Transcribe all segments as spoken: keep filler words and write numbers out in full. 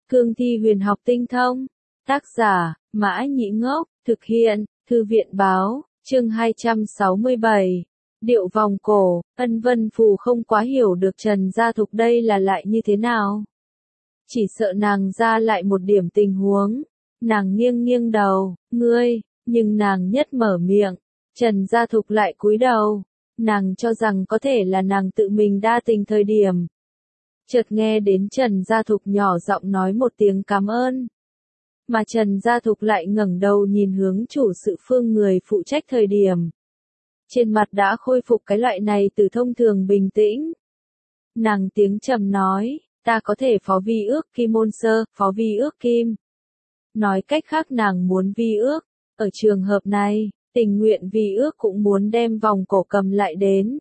Cương thi huyền học tinh thông. Tác giả, Mã Nhĩ Ngốc, thực hiện, Thư viện báo, chương hai trăm sáu mươi bảy. Điệu vòng cổ, Ân Vân Phù không quá hiểu được Trần Gia Thục đây là lại như thế nào. Chỉ sợ nàng ra lại một điểm tình huống. Nàng nghiêng nghiêng đầu, ngươi, nhưng nàng nhất mở miệng. Trần Gia Thục lại cúi đầu. Nàng cho rằng có thể là nàng tự mình đa tình thời điểm. Chợt nghe đến Trần Gia Thục nhỏ giọng nói một tiếng cảm ơn. Mà Trần Gia Thục lại ngẩng đầu nhìn hướng chủ sự phương người phụ trách thời điểm. Trên mặt đã khôi phục cái loại này từ thông thường bình tĩnh. Nàng tiếng trầm nói, ta có thể phó vi ước Kim Môn Sơ, phó vi ước Kim. Nói cách khác nàng muốn vi ước, ở trường hợp này, tình nguyện vi ước cũng muốn đem vòng cổ cầm lại đến.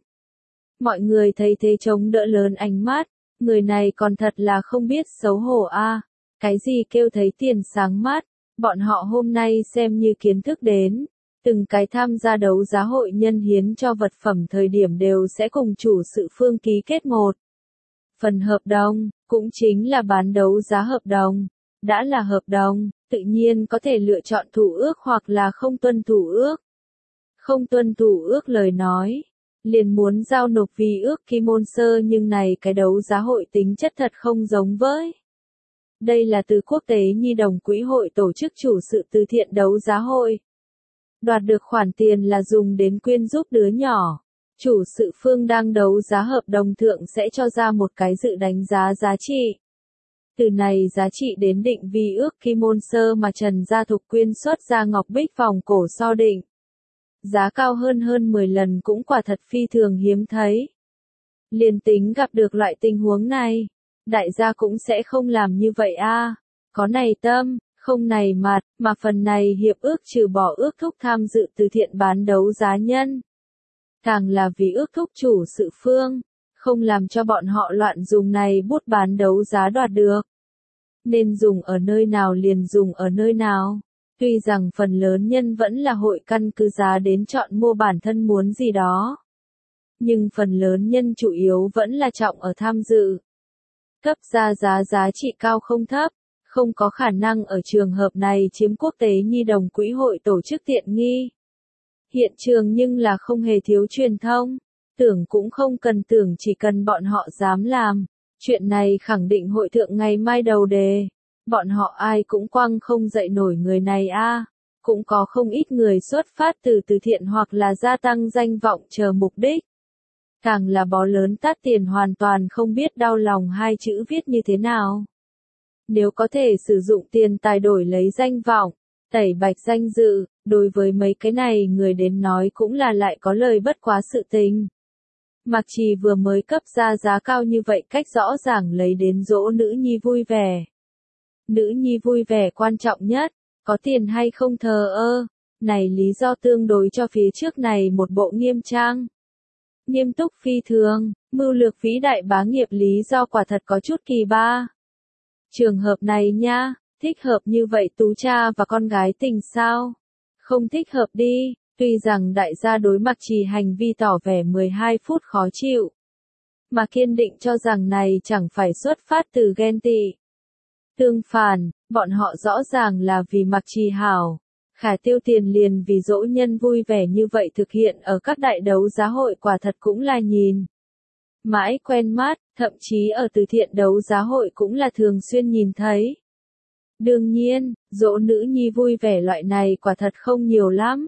Mọi người thấy thế chống đỡ lớn ánh mắt, người này còn thật là không biết xấu hổ a. Cái gì kêu thấy tiền sáng mắt, bọn họ hôm nay xem như kiến thức đến. Từng cái tham gia đấu giá hội nhân hiến cho vật phẩm thời điểm đều sẽ cùng chủ sự phương ký kết một phần hợp đồng, cũng chính là bán đấu giá hợp đồng. Đã là hợp đồng, tự nhiên có thể lựa chọn thủ ước hoặc là không tuân thủ ước. Không tuân thủ ước lời nói, liền muốn giao nộp vì ước Kim Môn Sơ, nhưng này cái đấu giá hội tính chất thật không giống với. Đây là từ Quốc tế Nhi đồng Quỹ hội tổ chức chủ sự từ thiện đấu giá hội. Đoạt được khoản tiền là dùng đến quyên giúp đứa nhỏ. Chủ sự phương đang đấu giá hợp đồng thượng sẽ cho ra một cái dự đánh giá giá trị. Từ này giá trị đến định vi ước Kim Môn Sơ mà Trần Gia Thục quyên xuất ra ngọc bích vòng cổ so định. Giá cao hơn hơn mười lần cũng quả thật phi thường hiếm thấy. Liền tính gặp được loại tình huống này, đại gia cũng sẽ không làm như vậy a. Có này tâm, không này mặt, mà phần này hiệp ước trừ bỏ ước thúc tham dự từ thiện bán đấu giá nhân. Càng là vì ước thúc chủ sự phương, không làm cho bọn họ loạn dùng này bút bán đấu giá đoạt được. Nên dùng ở nơi nào liền dùng ở nơi nào. Tuy rằng phần lớn nhân vẫn là hội căn cứ giá đến chọn mua bản thân muốn gì đó. Nhưng phần lớn nhân chủ yếu vẫn là trọng ở tham dự. Cấp ra giá giá trị cao không thấp, không có khả năng ở trường hợp này chiếm Quốc tế Nhi đồng Quỹ hội tổ chức tiện nghi. Hiện trường nhưng là không hề thiếu truyền thông, tưởng cũng không cần tưởng, chỉ cần bọn họ dám làm. Chuyện này khẳng định hội thượng ngày mai đầu đề. Bọn họ ai cũng quăng không dậy nổi người này a. Cũng có không ít người xuất phát từ từ thiện hoặc là gia tăng danh vọng chờ mục đích. Càng là bó lớn tát tiền hoàn toàn không biết đau lòng hai chữ viết như thế nào. Nếu có thể sử dụng tiền tài đổi lấy danh vọng, tẩy bạch danh dự, đối với mấy cái này người đến nói cũng là lại có lời bất quá sự tình. Mạc Trì vừa mới cấp ra giá cao như vậy cách rõ ràng lấy đến dỗ nữ nhi vui vẻ. Nữ nhi vui vẻ quan trọng nhất, có tiền hay không thờ ơ, này lý do tương đối cho phía trước này một bộ nghiêm trang. Nghiêm túc phi thường, mưu lược vĩ đại bá nghiệp lý do quả thật có chút kỳ ba. Trường hợp này nha, thích hợp như vậy tú cha và con gái tình sao? Không thích hợp đi, tuy rằng đại gia đối Mạc Trì hành vi tỏ vẻ mười hai phút khó chịu. Mà kiên định cho rằng này chẳng phải xuất phát từ ghen tị. Tương phản, bọn họ rõ ràng là vì Mạc Trì hảo. Khả tiêu tiền liền vì dỗ nhân vui vẻ như vậy thực hiện ở các đại đấu giá hội quả thật cũng là nhìn mãi quen mắt, thậm chí ở từ thiện đấu giá hội cũng là thường xuyên nhìn thấy. Đương nhiên, dỗ nữ nhi vui vẻ loại này quả thật không nhiều lắm.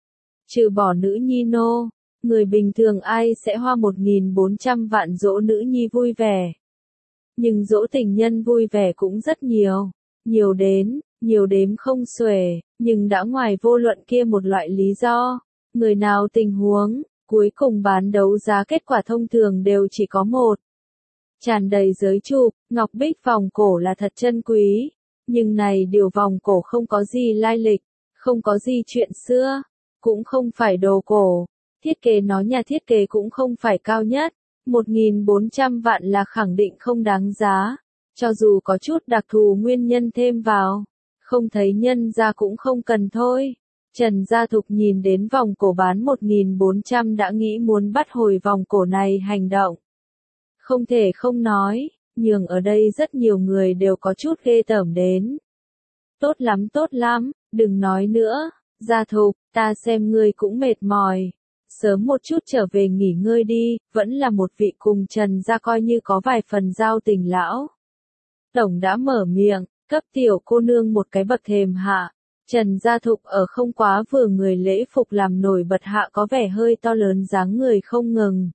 Trừ bỏ nữ nhi nô, người bình thường ai sẽ hoa một nghìn bốn trăm vạn dỗ nữ nhi vui vẻ. Nhưng dỗ tình nhân vui vẻ cũng rất nhiều, nhiều đến, nhiều đếm không xuể, nhưng đã ngoài vô luận kia một loại lý do, người nào tình huống, cuối cùng bán đấu giá kết quả thông thường đều chỉ có một. Tràn đầy giới chụp, ngọc bích vòng cổ là thật chân quý, nhưng này điều vòng cổ không có gì lai lịch, không có gì chuyện xưa, cũng không phải đồ cổ, thiết kế nó nhà thiết kế cũng không phải cao nhất, một nghìn bốn trăm vạn là khẳng định không đáng giá, cho dù có chút đặc thù nguyên nhân thêm vào, không thấy nhân ra cũng không cần thôi. Trần Gia Thục nhìn đến vòng cổ bán một nghìn bốn trăm đã nghĩ muốn bắt hồi vòng cổ này hành động. Không thể không nói, nhường ở đây rất nhiều người đều có chút ghê tởm đến. Tốt lắm tốt lắm, đừng nói nữa, Gia Thục, ta xem ngươi cũng mệt mỏi. Sớm một chút trở về nghỉ ngơi đi, vẫn là một vị cùng Trần gia coi như có vài phần giao tình lão. Tổng đã mở miệng, cấp tiểu cô nương một cái bậc thềm hạ. Trần Gia Thục ở không quá vừa người lễ phục làm nổi bật hạ có vẻ hơi to lớn dáng người không ngừng.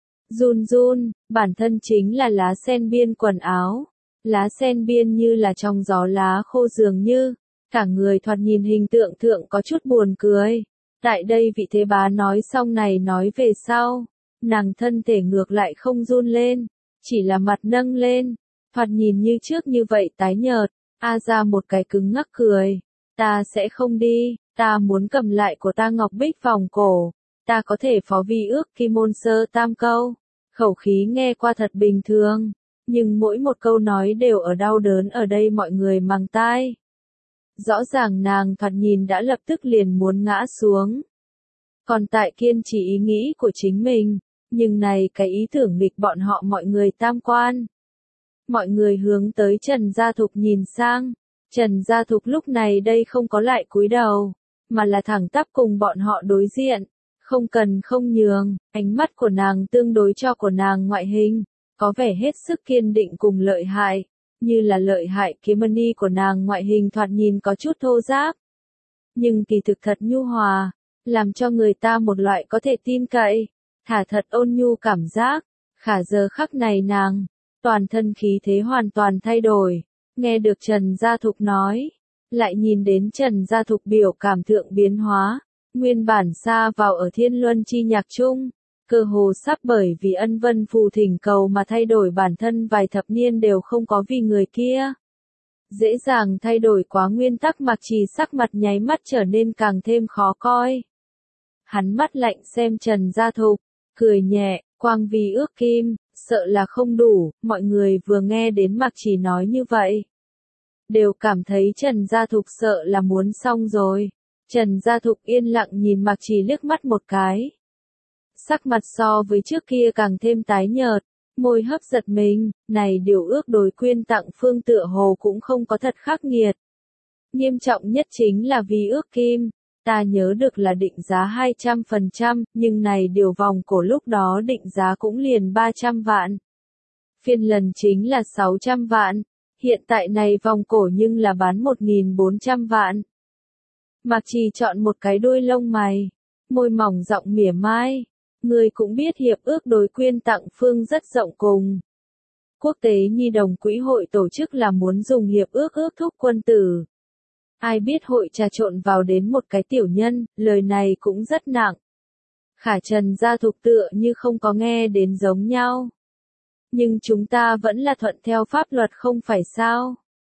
Run run, bản thân chính là lá sen biên quần áo. Lá sen biên như là trong gió lá khô dường như, cả người thoạt nhìn hình tượng thượng có chút buồn cười. Tại đây vị thế bá nói xong này nói về sau, nàng thân thể ngược lại không run lên, chỉ là mặt nâng lên, thoạt nhìn như trước như vậy tái nhợt, a ra một cái cứng ngắc cười, ta sẽ không đi, ta muốn cầm lại của ta ngọc bích vòng cổ, ta có thể phó vi ước kim môn sơ tam câu, khẩu khí nghe qua thật bình thường, nhưng mỗi một câu nói đều ở đau đớn ở đây mọi người màng tai. Rõ ràng nàng thoạt nhìn đã lập tức liền muốn ngã xuống. Còn tại kiên trì ý nghĩ của chính mình, nhưng này cái ý tưởng nghịch bọn họ mọi người tam quan. Mọi người hướng tới Trần Gia Thục nhìn sang, Trần Gia Thục lúc này đây không có lại cúi đầu, mà là thẳng tắp cùng bọn họ đối diện, không cần không nhường, ánh mắt của nàng tương đối cho của nàng ngoại hình, có vẻ hết sức kiên định cùng lợi hại. Như là lợi hại kiếm mani của nàng ngoại hình thoạt nhìn có chút thô ráp. Nhưng kỳ thực thật nhu hòa, làm cho người ta một loại có thể tin cậy, thả thật ôn nhu cảm giác. Khả giờ khắc này nàng, toàn thân khí thế hoàn toàn thay đổi, nghe được Trần Gia Thục nói, lại nhìn đến Trần Gia Thục biểu cảm thượng biến hóa, nguyên bản xa vào ở thiên luân chi nhạc chung. Cơ hồ sắp bởi vì ân vân phù thỉnh cầu mà thay đổi bản thân vài thập niên đều không có vì người kia. Dễ dàng thay đổi quá nguyên tắc Mạc Trì sắc mặt nháy mắt trở nên càng thêm khó coi. Hắn mắt lạnh xem Trần Gia Thục, cười nhẹ, quang vì ước kim, sợ là không đủ, mọi người vừa nghe đến Mạc Trì nói như vậy. Đều cảm thấy Trần Gia Thục sợ là muốn xong rồi. Trần Gia Thục yên lặng nhìn Mạc Trì liếc mắt một cái. Sắc mặt so với trước kia càng thêm tái nhợt, môi hấp giật mình, này điều ước đối quyên tặng phương tựa hồ cũng không có thật khắc nghiệt. Nghiêm trọng nhất chính là vì ước kim, ta nhớ được là định giá hai trăm phần trăm, nhưng này điều vòng cổ lúc đó định giá cũng liền ba trăm vạn. Phiên lần chính là sáu trăm vạn, hiện tại này vòng cổ nhưng là bán một nghìn bốn trăm vạn. Mạc Trì chọn một cái đuôi lông mày, môi mỏng giọng mỉa mai. Người cũng biết hiệp ước đối quyên tặng phương rất rộng cùng. Quốc tế Nhi đồng Quỹ hội tổ chức là muốn dùng hiệp ước ước thúc quân tử. Ai biết hội trà trộn vào đến một cái tiểu nhân, lời này cũng rất nặng. Khả Trần Gia Thục tựa như không có nghe đến giống nhau. Nhưng chúng ta vẫn là thuận theo pháp luật không phải sao.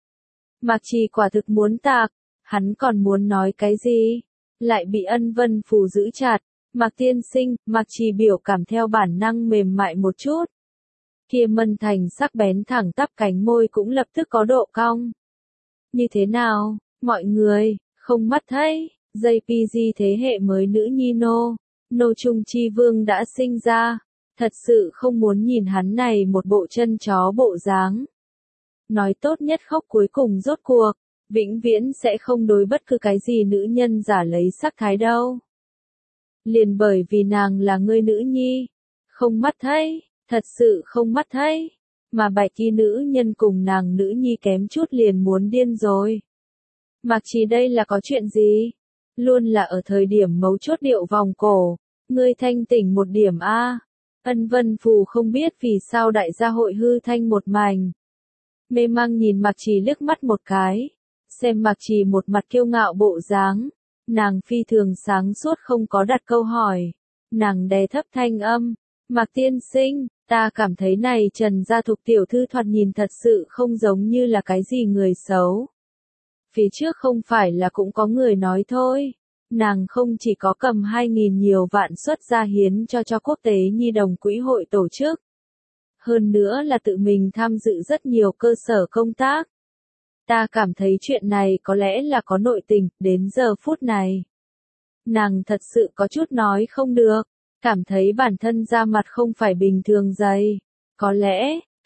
Mạc Trì quả thực muốn tạc, hắn còn muốn nói cái gì, lại bị ân vân phù giữ chặt. Mạc tiên sinh, Mạc Trì biểu cảm theo bản năng mềm mại một chút. Kia Mân Thành sắc bén thẳng tắp cánh môi cũng lập tức có độ cong. Như thế nào, mọi người, không mắt thấy, gi pê giê thế hệ mới nữ nhi nô, nô trung chi vương đã sinh ra, thật sự không muốn nhìn hắn này một bộ chân chó bộ dáng. Nói tốt nhất khóc cuối cùng rốt cuộc, vĩnh viễn sẽ không đối bất cứ cái gì nữ nhân giả lấy sắc thái đâu. Liền bởi vì nàng là ngươi nữ nhi, không mắt thấy, thật sự không mắt thấy, mà bạch y nữ nhân cùng nàng nữ nhi kém chút liền muốn điên rồi. Mạc Trì đây là có chuyện gì? Luôn là ở thời điểm mấu chốt điệu vòng cổ, ngươi thanh tỉnh một điểm a. Ân vân phù không biết vì sao đại gia hội hư thanh một mảnh. Mê mang nhìn Mạc Trì liếc mắt một cái, xem Mạc Trì một mặt kiêu ngạo bộ dáng. Nàng phi thường sáng suốt không có đặt câu hỏi. Nàng đè thấp thanh âm. Mạc tiên sinh, ta cảm thấy này Trần Gia Thục tiểu thư thoạt nhìn thật sự không giống như là cái gì người xấu. Phía trước không phải là cũng có người nói thôi. Nàng không chỉ có cầm hai nghìn nhiều vạn xuất ra hiến cho cho quốc tế Nhi đồng Quỹ hội tổ chức. Hơn nữa là tự mình tham dự rất nhiều cơ sở công tác. Ta cảm thấy chuyện này có lẽ là có nội tình, đến giờ phút này. Nàng thật sự có chút nói không được, cảm thấy bản thân da mặt không phải bình thường dày. Có lẽ,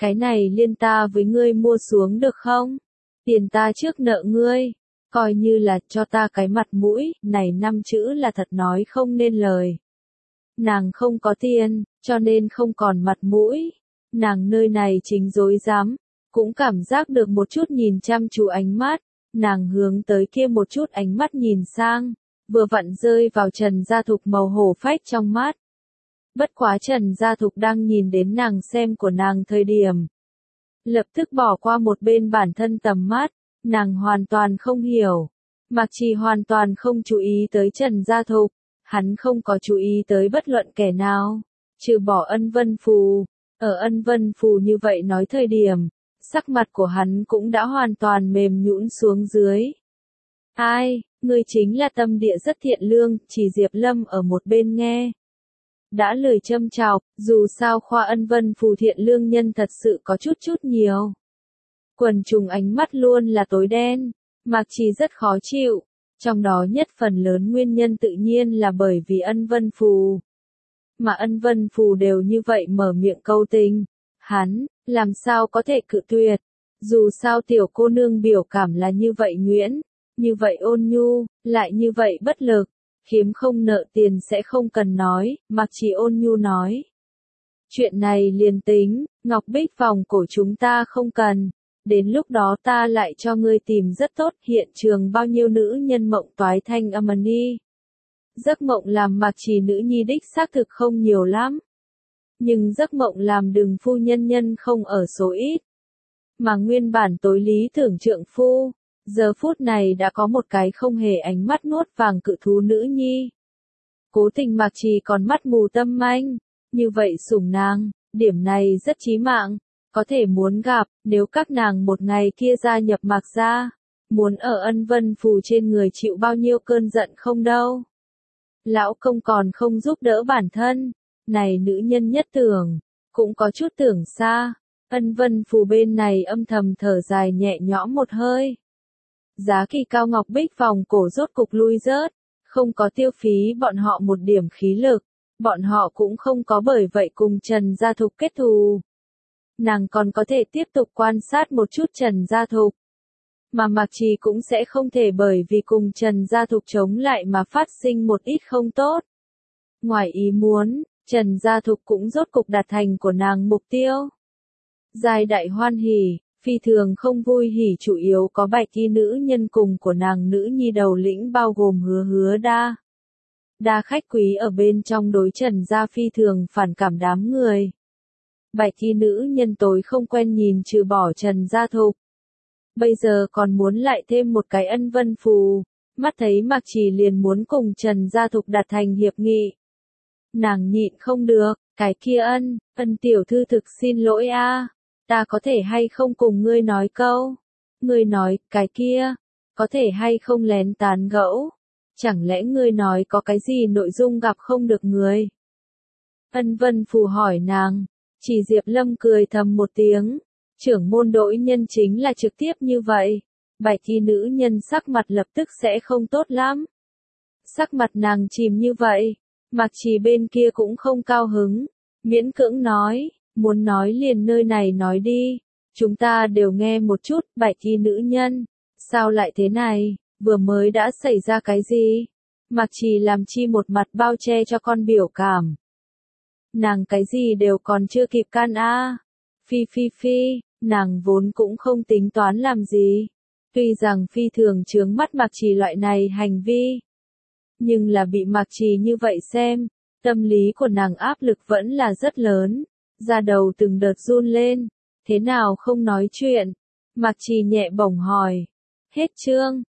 cái này liên ta với ngươi mua xuống được không? Tiền ta trước nợ ngươi, coi như là cho ta cái mặt mũi, này năm chữ là thật nói không nên lời. Nàng không có tiền, cho nên không còn mặt mũi. Nàng nơi này chính dối dám, cũng cảm giác được một chút nhìn chăm chú ánh mắt. Nàng hướng tới kia một chút ánh mắt nhìn sang, vừa vặn rơi vào Trần Gia Thục màu hổ phách trong mắt. Bất quá Trần Gia Thục đang nhìn đến nàng xem của nàng thời điểm. Lập tức bỏ qua một bên bản thân tầm mắt, nàng hoàn toàn không hiểu. Mạc Trì hoàn toàn không chú ý tới Trần Gia Thục, hắn không có chú ý tới bất luận kẻ nào, trừ bỏ Ân Vân Phù. Ở Ân Vân Phù như vậy nói thời điểm, sắc mặt của hắn cũng đã hoàn toàn mềm nhũn xuống dưới. Ai, ngươi chính là tâm địa rất thiện lương, chỉ Diệp Lâm ở một bên nghe. Đã lời châm chọc, dù sao khoa Ân Vân Phù thiện lương nhân thật sự có chút chút nhiều. Quần trùng ánh mắt luôn là tối đen, Mạc Trì rất khó chịu, trong đó nhất phần lớn nguyên nhân tự nhiên là bởi vì Ân Vân Phù. Mà Ân Vân Phù đều như vậy mở miệng câu tình, hắn, làm sao có thể cự tuyệt, dù sao tiểu cô nương biểu cảm là như vậy nhuyễn, như vậy ôn nhu, lại như vậy bất lực, khiếm không nợ tiền sẽ không cần nói, Mạc Trì ôn nhu nói. Chuyện này liền tính, Ngọc Bích vòng cổ chúng ta không cần, đến lúc đó ta lại cho ngươi tìm rất tốt, hiện trường bao nhiêu nữ nhân mộng toái thanh âm ni. Giấc mộng làm Mạc Trì nữ nhi đích xác thực không nhiều lắm. Nhưng giấc mộng làm Đừng phu nhân nhân không ở số ít. Mà nguyên bản tối lý tưởng trượng phu, giờ phút này đã có một cái không hề ánh mắt nuốt vàng cự thú nữ nhi. Cố tình Mạc Trì còn mắt mù tâm manh, như vậy sủng nàng, điểm này rất chí mạng, có thể muốn gặp, nếu các nàng một ngày kia gia nhập Mạc gia, muốn ở Ân Vân Phù trên người chịu bao nhiêu cơn giận không đâu. Lão công còn không giúp đỡ bản thân, này nữ nhân nhất tưởng, cũng có chút tưởng xa. Ân Vân Phù bên này âm thầm thở dài nhẹ nhõm một hơi. Giá kỳ cao ngọc bích vòng cổ rốt cục lui rớt, không có tiêu phí bọn họ một điểm khí lực, bọn họ cũng không có bởi vậy cùng Trần Gia Thục kết thù. Nàng còn có thể tiếp tục quan sát một chút Trần Gia Thục. Mà Mạc Trì cũng sẽ không thể bởi vì cùng Trần Gia Thục chống lại mà phát sinh một ít không tốt. Ngoài ý muốn, Trần Gia Thục cũng rốt cục đạt thành của nàng mục tiêu. Giai đại hoan hỉ, phi thường không vui hỉ chủ yếu có bạch y nữ nhân cùng của nàng nữ nhi đầu lĩnh bao gồm hứa hứa đa. Đa khách quý ở bên trong đối Trần Gia phi thường phản cảm đám người. Bạch y nữ nhân tối không quen nhìn trừ bỏ Trần Gia Thục. Bây giờ còn muốn lại thêm một cái Ân Vân Phù, mắt thấy Mạc Trì liền muốn cùng Trần Gia Thục đạt thành hiệp nghị. Nàng nhịn không được, cái kia ân, ân tiểu thư thực xin lỗi a, ta có thể hay không cùng ngươi nói câu. Ngươi nói, cái kia, có thể hay không lén tán gẫu. Chẳng lẽ ngươi nói có cái gì nội dung gặp không được người? Ân Vân Phù hỏi nàng, chỉ Diệp Lâm cười thầm một tiếng. Trưởng môn đội nhân chính là trực tiếp như vậy, bạch y nữ nhân sắc mặt lập tức sẽ không tốt lắm. Sắc mặt nàng chìm như vậy, Mạc Trì bên kia cũng không cao hứng, miễn cưỡng nói, muốn nói liền nơi này nói đi, chúng ta đều nghe một chút, bạch y nữ nhân, sao lại thế này, vừa mới đã xảy ra cái gì? Mạc Trì làm chi một mặt bao che cho con biểu cảm. Nàng cái gì đều còn chưa kịp can a. Phi phi phi, nàng vốn cũng không tính toán làm gì. Tuy rằng phi thường chướng mắt Mạc Trì loại này hành vi. Nhưng là bị Mạc Trì như vậy xem, tâm lý của nàng áp lực vẫn là rất lớn. Da đầu từng đợt run lên. Thế nào không nói chuyện? Mạc Trì nhẹ bổng hỏi. Hết chương.